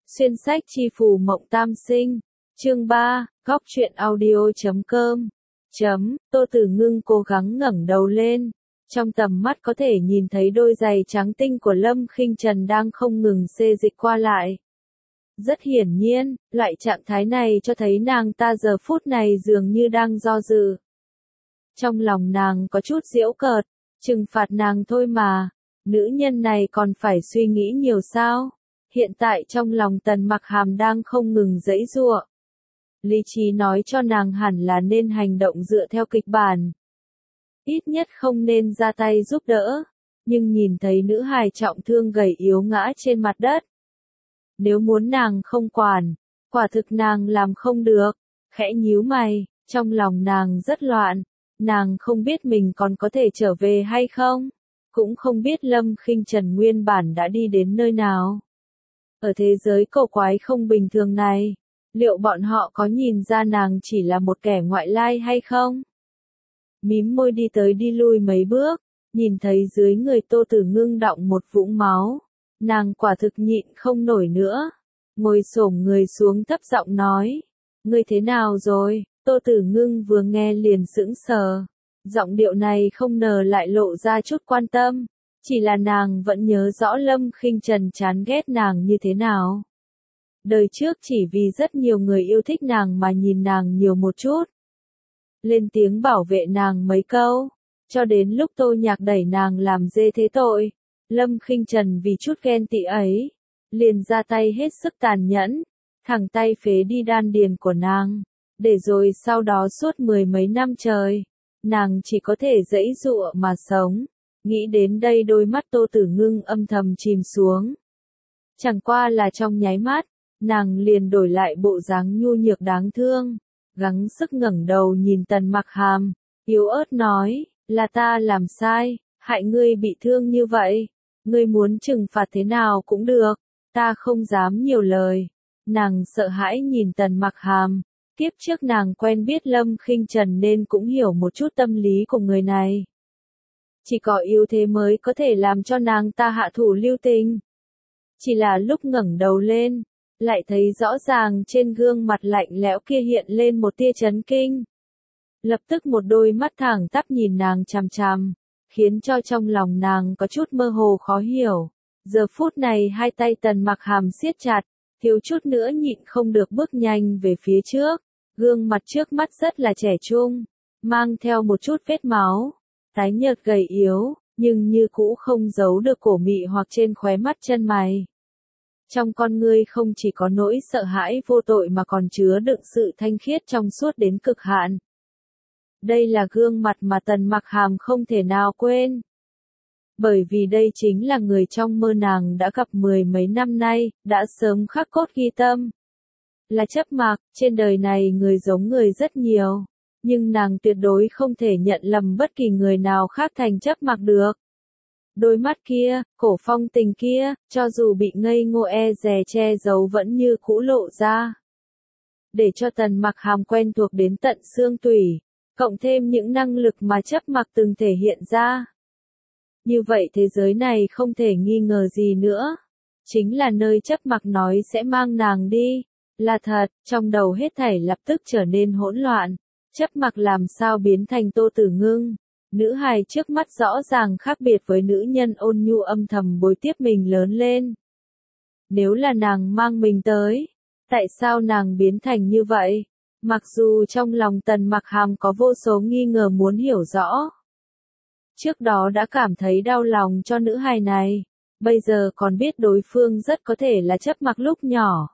Xuyên sách chi phù mộng tam sinh. Chương 3, góc truyện audio.com. Tô Tử Ngưng cố gắng ngẩng đầu lên. Trong tầm mắt có thể nhìn thấy đôi giày trắng tinh của Lâm Khinh Trần đang không ngừng xê dịch qua lại. Rất hiển nhiên, loại trạng thái này cho thấy nàng ta giờ phút này dường như đang do dự. Trong lòng nàng có chút giễu cợt, trừng phạt nàng thôi mà, nữ nhân này còn phải suy nghĩ nhiều sao? Hiện tại trong lòng Tần Mặc Hàm đang không ngừng giãy giụa. Lý trí nói cho nàng hẳn là nên hành động dựa theo kịch bản. Ít nhất không nên ra tay giúp đỡ, nhưng nhìn thấy nữ hài trọng thương gầy yếu ngã trên mặt đất. Nếu muốn nàng không quản, quả thực nàng làm không được, khẽ nhíu mày, trong lòng nàng rất loạn, nàng không biết mình còn có thể trở về hay không, cũng không biết Lâm Khinh Trần nguyên bản đã đi đến nơi nào. Ở thế giới cổ quái không bình thường này, liệu bọn họ có nhìn ra nàng chỉ là một kẻ ngoại lai hay không? Mím môi đi tới đi lui mấy bước, nhìn thấy dưới người Tô Tử Ngưng đọng một vũng máu, nàng quả thực nhịn không nổi nữa, ngồi xổm người xuống thấp giọng nói, ngươi thế nào rồi? Tô Tử Ngưng vừa nghe liền sững sờ, giọng điệu này không ngờ lại lộ ra chút quan tâm. Chỉ là nàng vẫn nhớ rõ Lâm Khinh Trần chán ghét nàng như thế nào. Đời trước chỉ vì rất nhiều người yêu thích nàng mà nhìn nàng nhiều một chút. Lên tiếng bảo vệ nàng mấy câu, cho đến lúc Tô Nhạc đẩy nàng làm dê thế tội. Lâm Khinh Trần vì chút ghen tị ấy, liền ra tay hết sức tàn nhẫn, thẳng tay phế đi đan điền của nàng, để rồi sau đó suốt mười mấy năm trời, nàng chỉ có thể giãy giụa mà sống. Nghĩ đến đây đôi mắt Tô Tử Ngưng âm thầm chìm xuống. Chẳng qua là trong nháy mắt, nàng liền đổi lại bộ dáng nhu nhược đáng thương, gắng sức ngẩng đầu nhìn Tần Mặc Hàm, yếu ớt nói, là ta làm sai, hại ngươi bị thương như vậy, ngươi muốn trừng phạt thế nào cũng được, ta không dám nhiều lời. Nàng sợ hãi nhìn Tần Mặc Hàm, kiếp trước nàng quen biết Lâm Khinh Trần nên cũng hiểu một chút tâm lý của người này. Chỉ có yếu thế mới có thể làm cho nàng ta hạ thủ lưu tình. Chỉ là lúc ngẩng đầu lên, lại thấy rõ ràng trên gương mặt lạnh lẽo kia hiện lên một tia chấn kinh. Lập tức một đôi mắt thẳng tắp nhìn nàng chằm chằm, khiến cho trong lòng nàng có chút mơ hồ khó hiểu. Giờ phút này hai tay Tần Mặc Hàm siết chặt, thiếu chút nữa nhịn không được bước nhanh về phía trước. Gương mặt trước mắt rất là trẻ trung, mang theo một chút vết máu. Tái nhợt gầy yếu, nhưng như cũ không giấu được cổ mị hoặc trên khóe mắt chân mày. Trong con ngươi không chỉ có nỗi sợ hãi vô tội mà còn chứa đựng sự thanh khiết trong suốt đến cực hạn. Đây là gương mặt mà Tần Mặc Hàm không thể nào quên. Bởi vì đây chính là người trong mơ nàng đã gặp mười mấy năm nay, đã sớm khắc cốt ghi tâm. Là Chấp Mặc, trên đời này người giống người rất nhiều. Nhưng nàng tuyệt đối không thể nhận lầm bất kỳ người nào khác thành Chấp Mặc được. Đôi mắt kia, cổ phong tình kia, cho dù bị ngây ngô e dè che giấu vẫn như cũ lộ ra. Để cho Tần Mặc Hàm quen thuộc đến tận xương tủy, cộng thêm những năng lực mà Chấp Mặc từng thể hiện ra. Như vậy thế giới này không thể nghi ngờ gì nữa. Chính là nơi Chấp Mặc nói sẽ mang nàng đi. Là thật, trong đầu hết thảy lập tức trở nên hỗn loạn. Chấp Mặc làm sao biến thành Tô Tử Ngưng, nữ hài trước mắt rõ ràng khác biệt với nữ nhân ôn nhu âm thầm bồi tiếp mình lớn lên. Nếu là nàng mang mình tới, tại sao nàng biến thành như vậy? Mặc dù trong lòng Tần Mặc Hàm có vô số nghi ngờ muốn hiểu rõ. Trước đó đã cảm thấy đau lòng cho nữ hài này, bây giờ còn biết đối phương rất có thể là Chấp Mặc lúc nhỏ.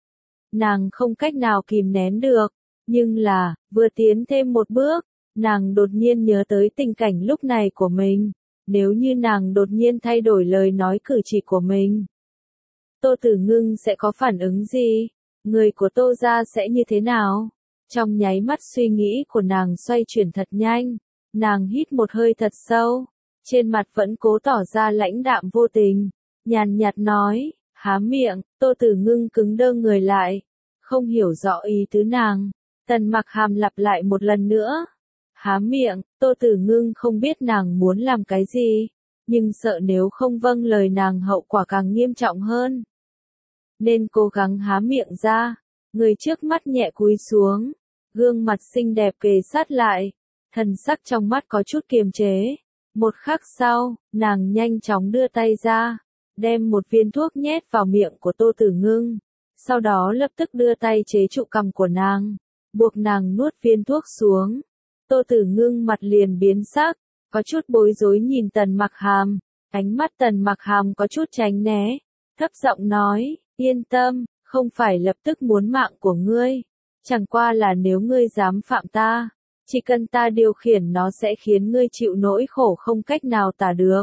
Nàng không cách nào kìm nén được. Nhưng là, vừa tiến thêm một bước, nàng đột nhiên nhớ tới tình cảnh lúc này của mình. Nếu như nàng đột nhiên thay đổi lời nói cử chỉ của mình, Tô Tử Ngưng sẽ có phản ứng gì? Người của Tô gia sẽ như thế nào? Trong nháy mắt suy nghĩ của nàng xoay chuyển thật nhanh, nàng hít một hơi thật sâu, trên mặt vẫn cố tỏ ra lãnh đạm vô tình, nhàn nhạt nói, há miệng. Tô Tử Ngưng cứng đơ người lại, không hiểu rõ ý tứ nàng. Tần Mặc Hàm lặp lại một lần nữa. Há miệng, Tô Tử Ngưng không biết nàng muốn làm cái gì, nhưng sợ nếu không vâng lời nàng hậu quả càng nghiêm trọng hơn. nên cố gắng há miệng ra. Người trước mắt nhẹ cúi xuống, gương mặt xinh đẹp kề sát lại, thần sắc trong mắt có chút kiềm chế. Một khắc sau, nàng nhanh chóng đưa tay ra, đem một viên thuốc nhét vào miệng của Tô Tử Ngưng, sau đó lập tức đưa tay chế trụ cằm của nàng, buộc nàng nuốt viên thuốc xuống. Tô Tử Ngưng mặt liền biến sắc, có chút bối rối nhìn Tần Mặc Hàm, ánh mắt Tần Mặc Hàm có chút tránh né, thấp giọng nói, yên tâm, không phải lập tức muốn mạng của ngươi, chẳng qua là nếu ngươi dám phạm ta, chỉ cần ta điều khiển nó sẽ khiến ngươi chịu nỗi khổ không cách nào tả được.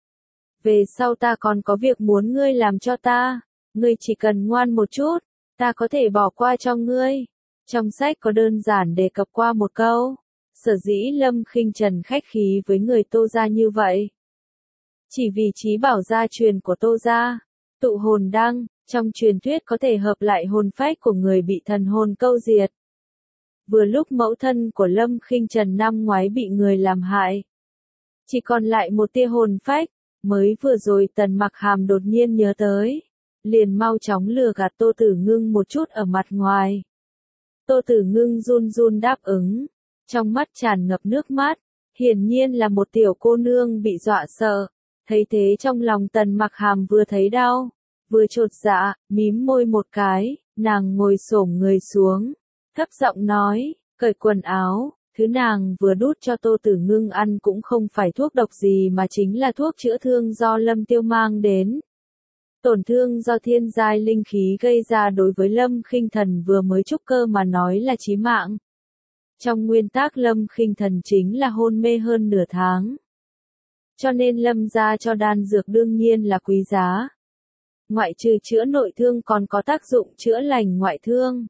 Về sau ta còn có việc muốn ngươi làm cho ta, ngươi chỉ cần ngoan một chút, ta có thể bỏ qua cho ngươi. Trong sách có đơn giản đề cập qua một câu, sở dĩ Lâm Khinh Trần khách khí với người Tô gia như vậy. Chỉ vì trí bảo gia truyền của Tô gia, tụ hồn đăng, trong truyền thuyết có thể hợp lại hồn phách của người bị thần hồn câu diệt. Vừa lúc mẫu thân của Lâm Khinh Trần năm ngoái bị người làm hại, chỉ còn lại một tia hồn phách, mới vừa rồi Tần Mặc Hàm đột nhiên nhớ tới, liền mau chóng lừa gạt Tô Tử Ngưng một chút ở mặt ngoài. Tô Tử Ngưng run run đáp ứng, trong mắt tràn ngập nước mắt, hiển nhiên là một tiểu cô nương bị dọa sợ. Thấy thế trong lòng Tần Mặc Hàm vừa thấy đau, vừa chột dạ, mím môi một cái, nàng ngồi xổm người xuống, thấp giọng nói, cởi quần áo. Thứ nàng vừa đút cho Tô Tử Ngưng ăn cũng không phải thuốc độc gì mà chính là thuốc chữa thương do Lâm Tiêu mang đến. Tổn thương do thiên giai linh khí gây ra đối với Lâm Khinh Thần vừa mới trúc cơ mà nói là chí mạng. Trong nguyên tắc Lâm Khinh Thần chính là hôn mê hơn nửa tháng. Cho nên Lâm gia cho đan dược đương nhiên là quý giá. Ngoại trừ chữa nội thương còn có tác dụng chữa lành ngoại thương.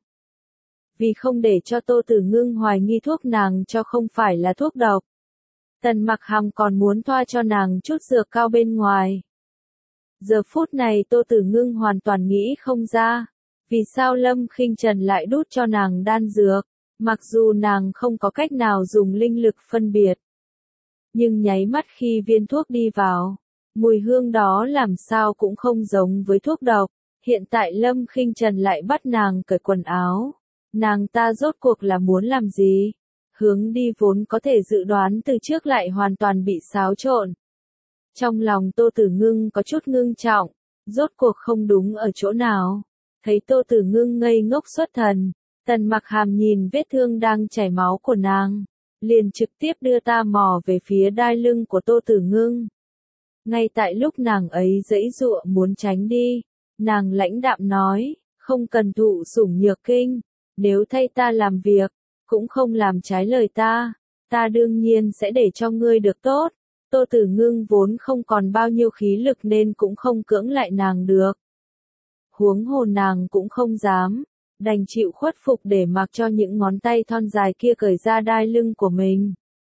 Vì không để cho Tô Tử Ngưng hoài nghi thuốc nàng cho không phải là thuốc độc, Tần Mặc Hàm còn muốn thoa cho nàng chút dược cao bên ngoài. Giờ phút này Tô Tử Ngưng hoàn toàn nghĩ không ra, vì sao Lâm Khinh Trần lại đút cho nàng đan dược, mặc dù nàng không có cách nào dùng linh lực phân biệt. Nhưng nháy mắt khi viên thuốc đi vào, mùi hương đó làm sao cũng không giống với thuốc độc, hiện tại Lâm Khinh Trần lại bắt nàng cởi quần áo. Nàng ta rốt cuộc là muốn làm gì? Hướng đi vốn có thể dự đoán từ trước lại hoàn toàn bị xáo trộn. Trong lòng Tô Tử Ngưng có chút ngưng trọng, rốt cuộc không đúng ở chỗ nào. Thấy Tô Tử Ngưng ngây ngốc xuất thần, Tần Mặc Hàm nhìn vết thương đang chảy máu của nàng, liền trực tiếp đưa ta mò về phía đai lưng của Tô Tử Ngưng. Ngay tại lúc nàng ấy giãy giụa muốn tránh đi, nàng lãnh đạm nói, không cần thụ sủng nhược kinh. Nếu thay ta làm việc, cũng không làm trái lời ta đương nhiên sẽ để cho ngươi được tốt. Tô Tử Ngưng vốn không còn bao nhiêu khí lực nên cũng không cưỡng lại nàng được. Huống hồ nàng cũng không dám, đành chịu khuất phục để mặc cho những ngón tay thon dài kia cởi ra đai lưng của mình.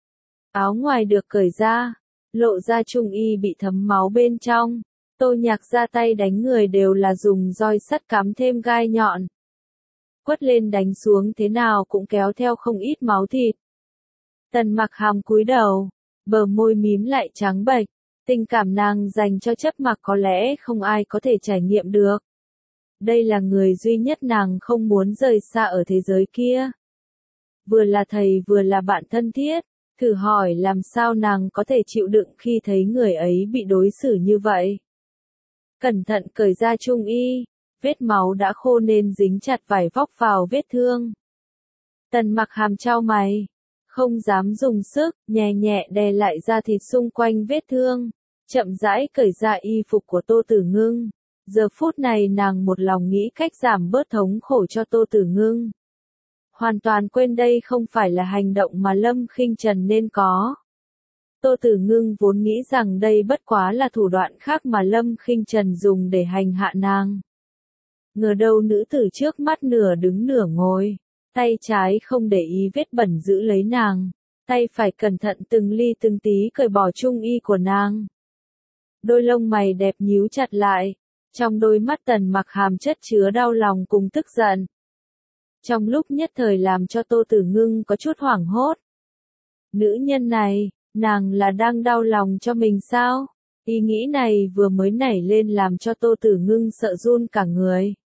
Áo ngoài được cởi ra, lộ ra trung y bị thấm máu bên trong. Tô Nhạc ra tay đánh người đều là dùng roi sắt cắm thêm gai nhọn. Quất lên đánh xuống thế nào cũng kéo theo không ít máu thịt. Tần Mặc Hàm cúi đầu, bờ môi mím lại trắng bệch, tình cảm nàng dành cho Chấp Mặc có lẽ không ai có thể trải nghiệm được. Đây là người duy nhất nàng không muốn rời xa ở thế giới kia. Vừa là thầy vừa là bạn thân thiết, thử hỏi làm sao nàng có thể chịu đựng khi thấy người ấy bị đối xử như vậy. Cẩn thận cởi ra trung y. Vết máu đã khô nên dính chặt vải vóc vào vết thương. Tần Mặc Hàm chau mày, không dám dùng sức, nhẹ nhẹ đè lại da thịt xung quanh vết thương, chậm rãi cởi ra y phục của Tô Tử Ngưng. Giờ phút này nàng một lòng nghĩ cách giảm bớt thống khổ cho Tô Tử Ngưng. Hoàn toàn quên đây không phải là hành động mà Lâm Khinh Trần nên có. Tô Tử Ngưng vốn nghĩ rằng đây bất quá là thủ đoạn khác mà Lâm Khinh Trần dùng để hành hạ nàng. Ngờ đâu nữ tử trước mắt nửa đứng nửa ngồi, tay trái không để ý vết bẩn giữ lấy nàng, tay phải cẩn thận từng ly từng tí cởi bỏ trung y của nàng. Đôi lông mày đẹp nhíu chặt lại, trong đôi mắt Tần Mặc Hàm chất chứa đau lòng cùng tức giận. Trong lúc nhất thời làm cho Tô Tử Ngưng có chút hoảng hốt. Nữ nhân này, nàng là đang đau lòng cho mình sao? Ý nghĩ này vừa mới nảy lên làm cho Tô Tử Ngưng sợ run cả người.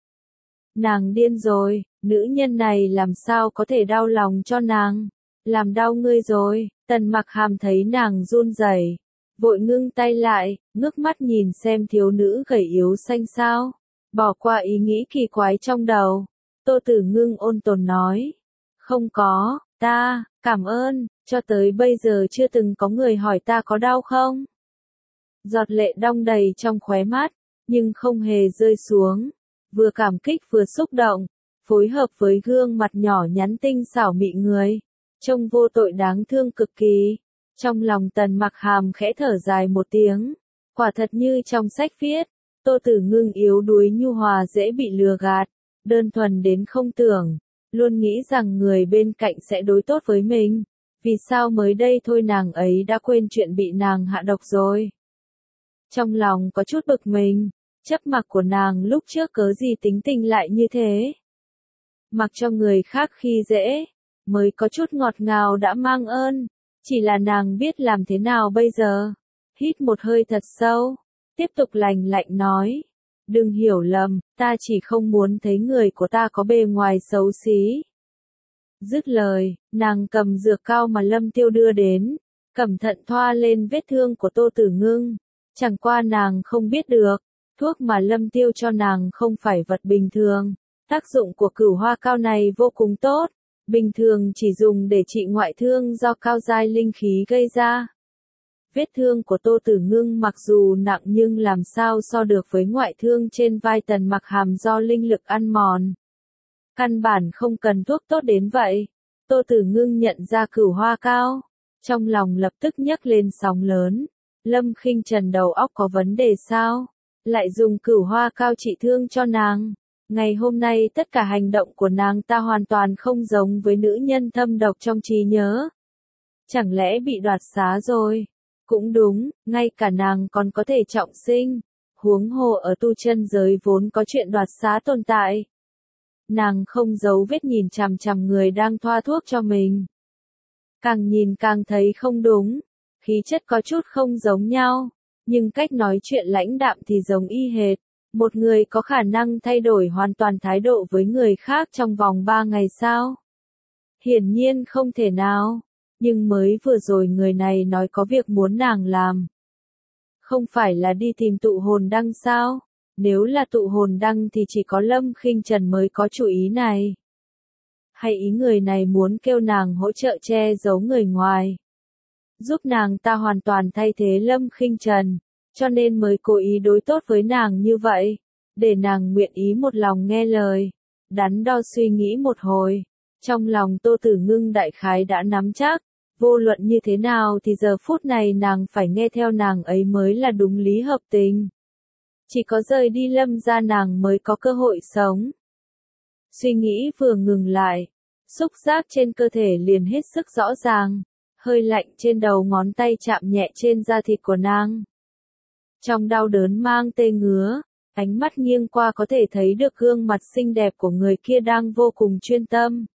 Nàng điên rồi, nữ nhân này làm sao có thể đau lòng cho nàng, làm đau ngươi rồi. Tần Mặc Hàm thấy nàng run rẩy, vội ngưng tay lại, ngước mắt nhìn xem thiếu nữ gầy yếu xanh xao, bỏ qua ý nghĩ kỳ quái trong đầu. Tô Tử Ngưng ôn tồn nói, không có, cảm ơn, cho tới bây giờ chưa từng có người hỏi ta có đau không. Giọt lệ đong đầy trong khóe mắt, nhưng không hề rơi xuống, vừa cảm kích vừa xúc động, phối hợp với gương mặt nhỏ nhắn tinh xảo mị người, trông vô tội đáng thương cực kỳ. Trong lòng Tần Mặc Hàm khẽ thở dài một tiếng, quả thật như trong sách viết, Tô Tử Ngưng yếu đuối nhu hòa dễ bị lừa gạt, đơn thuần đến không tưởng, luôn nghĩ rằng người bên cạnh sẽ đối tốt với mình, vì sao mới đây thôi nàng ấy đã quên chuyện bị nàng hạ độc rồi. Trong lòng có chút bực mình, chấp mặc của nàng lúc trước cớ gì tính tình lại như thế. Mặc cho người khác khi dễ, mới có chút ngọt ngào đã mang ơn, chỉ là nàng biết làm thế nào bây giờ. Hít một hơi thật sâu, tiếp tục lành lạnh nói, đừng hiểu lầm, ta chỉ không muốn thấy người của ta có bề ngoài xấu xí. Dứt lời, nàng cầm dược cao mà Lâm Tiêu đưa đến, cẩn thận thoa lên vết thương của Tô Tử Ngưng. Chẳng qua nàng không biết được, thuốc mà Lâm Tiêu cho nàng không phải vật bình thường. Tác dụng của cửu hoa cao này vô cùng tốt, bình thường chỉ dùng để trị ngoại thương do cao giai linh khí gây ra. Vết thương của Tô Tử Ngưng mặc dù nặng nhưng làm sao so được với ngoại thương trên vai Tần Mặc Hàm do linh lực ăn mòn. Căn bản không cần thuốc tốt đến vậy. Tô Tử Ngưng nhận ra cửu hoa cao, trong lòng lập tức nhấc lên sóng lớn. Lâm Khinh Trần đầu óc có vấn đề sao? Lại dùng cửu hoa cao trị thương cho nàng. Ngày hôm nay tất cả hành động của nàng ta hoàn toàn không giống với nữ nhân thâm độc trong trí nhớ. Chẳng lẽ bị đoạt xá rồi? Cũng đúng, ngay cả nàng còn có thể trọng sinh. Huống hồ ở tu chân giới vốn có chuyện đoạt xá tồn tại. Nàng không giấu vết nhìn chằm chằm người đang thoa thuốc cho mình. Càng nhìn càng thấy không đúng. Khí chất có chút không giống nhau, nhưng cách nói chuyện lãnh đạm thì giống y hệt. Một người có khả năng thay đổi hoàn toàn thái độ với người khác trong vòng 3 ngày sao? Hiển nhiên không thể nào, nhưng mới vừa rồi người này nói có việc muốn nàng làm. Không phải là đi tìm tụ hồn đăng sao? Nếu là tụ hồn đăng thì chỉ có Lâm Khinh Trần mới có chủ ý này. Hay ý người này muốn kêu nàng hỗ trợ che giấu người ngoài, giúp nàng ta hoàn toàn thay thế Lâm Khinh Trần, cho nên mới cố ý đối tốt với nàng như vậy, để nàng nguyện ý một lòng nghe lời. Đắn đo suy nghĩ một hồi, trong lòng Tô Tử Ngưng đại khái đã nắm chắc, vô luận như thế nào thì giờ phút này nàng phải nghe theo nàng ấy mới là đúng lý hợp tình. Chỉ có rời đi Lâm gia nàng mới có cơ hội sống. Suy nghĩ vừa ngừng lại, xúc giác trên cơ thể liền hết sức rõ ràng. Hơi lạnh trên đầu ngón tay chạm nhẹ trên da thịt của nàng. Trong đau đớn mang tê ngứa, ánh mắt nghiêng qua có thể thấy được gương mặt xinh đẹp của người kia đang vô cùng chuyên tâm.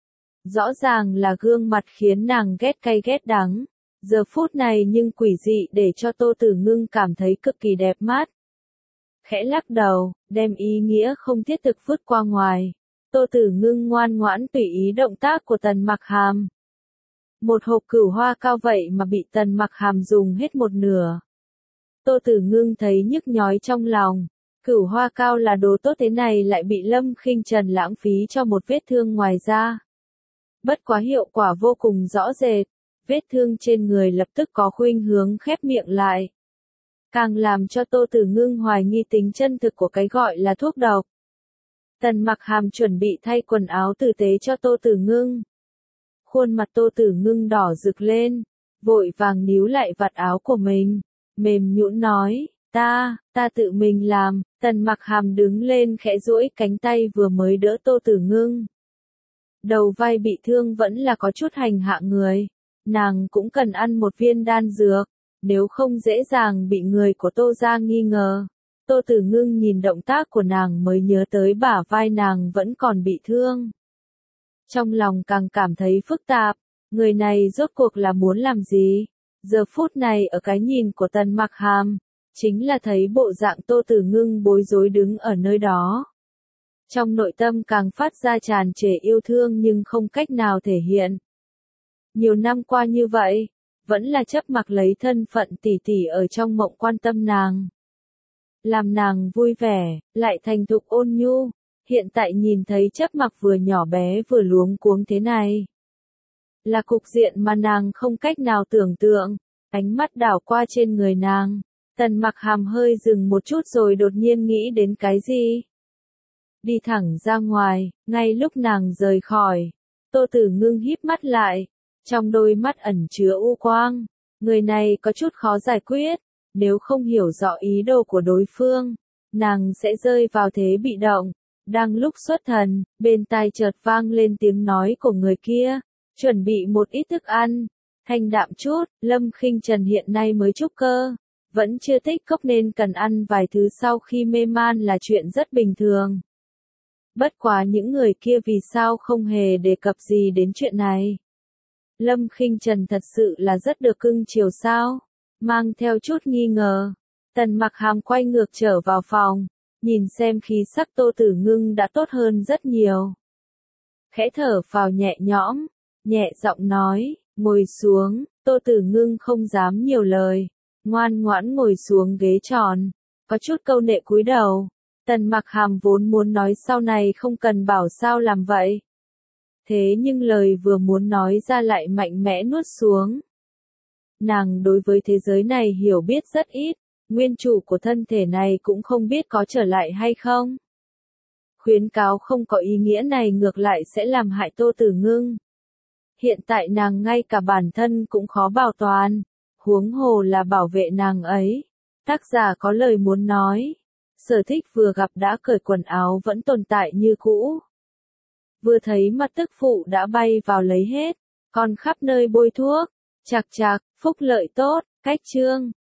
Rõ ràng là gương mặt khiến nàng ghét cay ghét đắng, giờ phút này nhưng quỷ dị để cho Tô Tử Ngưng cảm thấy cực kỳ đẹp mắt. Khẽ lắc đầu, đem ý nghĩa không thiết thực vứt qua ngoài. Tô Tử Ngưng ngoan ngoãn tùy ý động tác của Tần Mặc Hàm. Một hộp cửu hoa cao vậy mà bị Tần Mặc Hàm dùng hết một nửa. Tô Tử Ngưng thấy nhức nhói trong lòng, cửu hoa cao là đồ tốt thế này lại bị Lâm Khinh Trần lãng phí cho một vết thương ngoài da. Bất quá hiệu quả vô cùng rõ rệt, vết thương trên người lập tức có khuynh hướng khép miệng lại. Càng làm cho Tô Tử Ngưng hoài nghi tính chân thực của cái gọi là thuốc độc. Tần Mặc Hàm chuẩn bị thay quần áo tử tế cho Tô Tử Ngưng. Khuôn mặt Tô Tử Ngưng đỏ rực lên, vội vàng níu lại vạt áo của mình, mềm nhũn nói, ta tự mình làm. Tần Mặc Hàm đứng lên khẽ duỗi cánh tay vừa mới đỡ Tô Tử Ngưng. Đầu vai bị thương vẫn là có chút hành hạ người, nàng cũng cần ăn một viên đan dược, nếu không dễ dàng bị người của Tô gia nghi ngờ. Tô Tử Ngưng nhìn động tác của nàng mới nhớ tới bả vai nàng vẫn còn bị thương. Trong lòng càng cảm thấy phức tạp, người này rốt cuộc là muốn làm gì? Giờ phút này ở cái nhìn của Tần Mặc Hàm, chính là thấy bộ dạng Tô Tử Ngưng bối rối đứng ở nơi đó. Trong nội tâm càng phát ra tràn trề yêu thương nhưng không cách nào thể hiện. Nhiều năm qua như vậy, vẫn là chấp mặc lấy thân phận tỷ tỷ ở trong mộng quan tâm nàng. Làm nàng vui vẻ, lại thành thục ôn nhu, hiện tại nhìn thấy chấp mặc vừa nhỏ bé vừa luống cuống thế này. Là cục diện mà nàng không cách nào tưởng tượng, ánh mắt đảo qua trên người nàng, Tần Mặc Hàm hơi dừng một chút rồi đột nhiên nghĩ đến cái gì. Đi thẳng ra ngoài, ngay lúc nàng rời khỏi, Tô Tử Ngưng híp mắt lại, trong đôi mắt ẩn chứa u quang, người này có chút khó giải quyết, nếu không hiểu rõ ý đồ của đối phương, nàng sẽ rơi vào thế bị động. Đang lúc xuất thần, bên tai chợt vang lên tiếng nói của người kia, chuẩn bị một ít thức ăn, thanh đạm chút, Lâm Khinh Trần hiện nay mới trúc cơ, vẫn chưa tích cốc nên cần ăn vài thứ sau khi mê man là chuyện rất bình thường. Bất quá những người kia vì sao không hề đề cập gì đến chuyện này. Lâm Khinh Trần thật sự là rất được cưng chiều sao, mang theo chút nghi ngờ. Tần Mặc Hàm quay ngược trở vào phòng, nhìn xem khí sắc Tô Tử Ngưng đã tốt hơn rất nhiều. Khẽ thở phào nhẹ nhõm, nhẹ giọng nói, ngồi xuống, Tô Tử Ngưng không dám nhiều lời, ngoan ngoãn ngồi xuống ghế tròn, có chút câu nệ cúi đầu. Tần Mặc Hàm vốn muốn nói sau này không cần bảo sao làm vậy. Thế nhưng lời vừa muốn nói ra lại mạnh mẽ nuốt xuống. Nàng đối với thế giới này hiểu biết rất ít, nguyên chủ của thân thể này cũng không biết có trở lại hay không. Khuyến cáo không có ý nghĩa này ngược lại sẽ làm hại Tô Tử Ngưng. Hiện tại nàng ngay cả bản thân cũng khó bảo toàn, huống hồ là bảo vệ nàng ấy. Tác giả có lời muốn nói. Sở Thích vừa gặp đã cởi quần áo vẫn tồn tại như cũ. Vừa thấy mặt tức phụ đã bay vào lấy hết, còn khắp nơi bôi thuốc. Chạc chạc, phúc lợi tốt, cách chương.